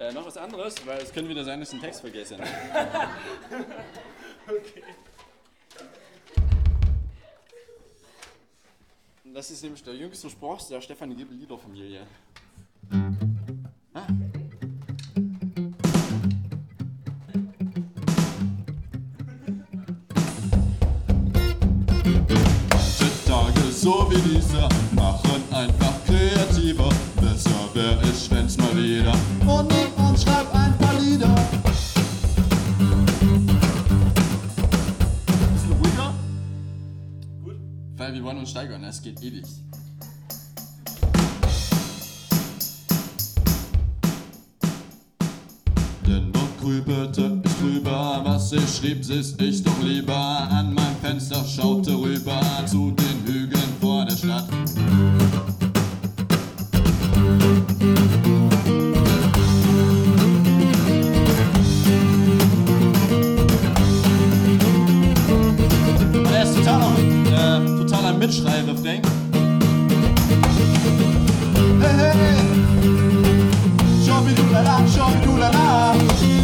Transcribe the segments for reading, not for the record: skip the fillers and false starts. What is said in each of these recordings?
Noch was anderes, weil es könnte wieder sein, dass ich den Text vergesse. Okay. Das ist nämlich der jüngste Spruch der Stefanie Giebel-Lieder-Familie. Tage so wie dieser machen einfach kreativer. Besser wär ich, wenn's mal wieder und niemand schreibt ein paar Lieder. Bisschen ruhiger? Gut. Weil wir wollen uns steigern, es geht ewig. Dennoch grübelte ich drüber, was ich schrieb, sitz ich doch lieber an meinem Fenster, schaute rüber zu den Hügeln vor der Stadt. Der ist totaler Mitschrei-Refrain. Hey, hey, Schobidulala, Schobidulala.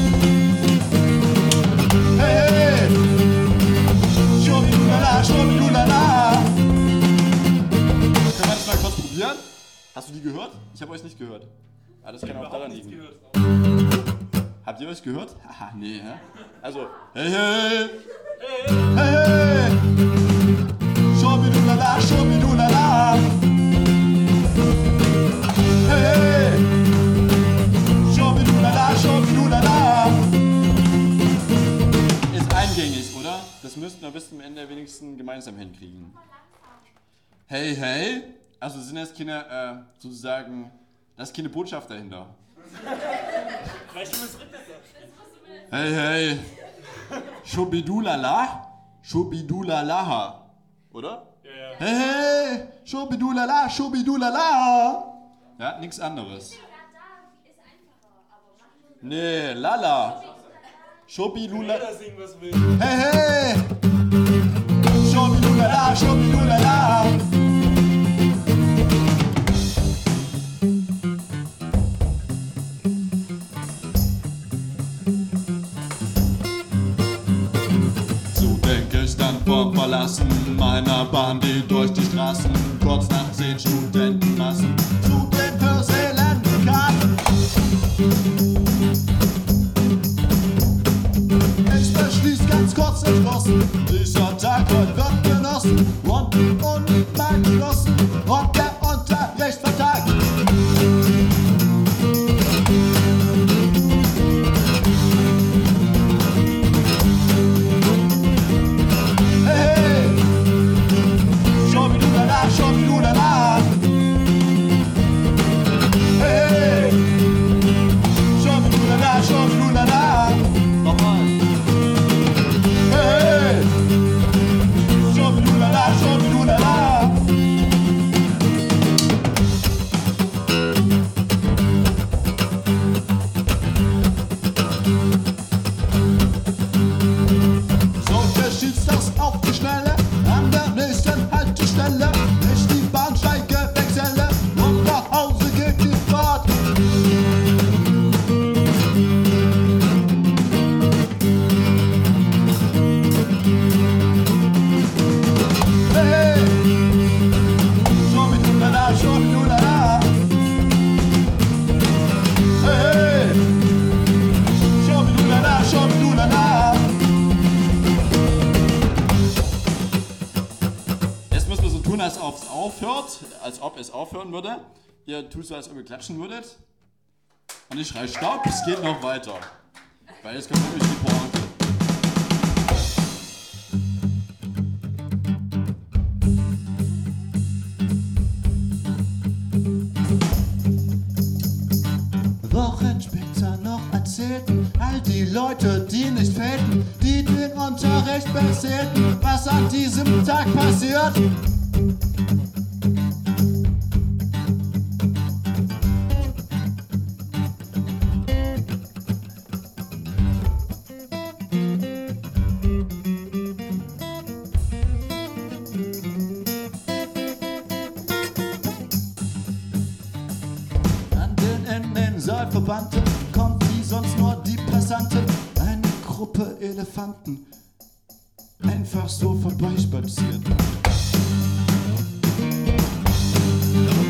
Hey, hey, Schobidulala, Schobidulala. Können wir das mal kurz probieren? Hast du die gehört? Ich habe euch nicht gehört. Ah, das kann auch daran liegen. Habt ihr euch gehört? Haha, nee, hä? Also, hey, hey, hey, hey, Schobidulala, Schobidulala. Hey, Schobidulala, Schobidulala. Ist eingängig, oder? Das müssten wir bis zum Ende wenigstens gemeinsam hinkriegen. Hey, hey. Also sind das keine, sozusagen, da ist keine Botschaft dahinter. Weißt du, was drin ist? Hey, hey. Schobidulala, Schobidulalaha. Oder? Ja, ja. Hey, hey. Schobidulala, Schobidulala. Ja, nichts anderes. Nee, lala. Schobidulala. Jeder singen, was will. Hey, hey. Schobidulala, Schobidulala. Vom Verlassen meiner Bahn, die durch die Straßen kurz nach 10 Studentenmassen zu den Purseelenkarten. Ich beschließ ganz kurz entschlossen, dieser Tag heute wird genossen und die Uni mal geschlossen und der Unterricht vertagt. Schobidulala. Hey, Schobidulala, Schobidulala. Nochmal. Hey, Schobidulala, Schobidulala. So geschieht's das auf die Schnelle an der nächsten Haltestelle. Bahnsteige wechsle und nach Hause geht die Fahrt. Hey, Schobidulala, Schobidulala. Hey, Schobidulala, Schobidulala. Jetzt müssen wir so tun, als ob es aufhören würde. Ihr tut so, als ob ihr klatschen würdet. Und ich schrei Stopp, es geht noch weiter. Weil jetzt kommt nämlich die Pointe. Wochen später noch erzählten all die Leute, die nicht fehlten, die den Unterricht beseelten, was an diesem Tag passiert. Säuferbanden kommt Gruppe Elefanten einfach so vorbeispaziert.